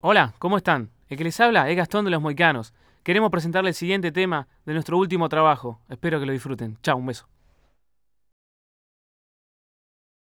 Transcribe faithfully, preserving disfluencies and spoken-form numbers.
Hola, ¿cómo están? El que les habla es Gastón de los Moicanos. Queremos presentarle el siguiente tema de nuestro último trabajo. Espero que lo disfruten. Chao, un beso.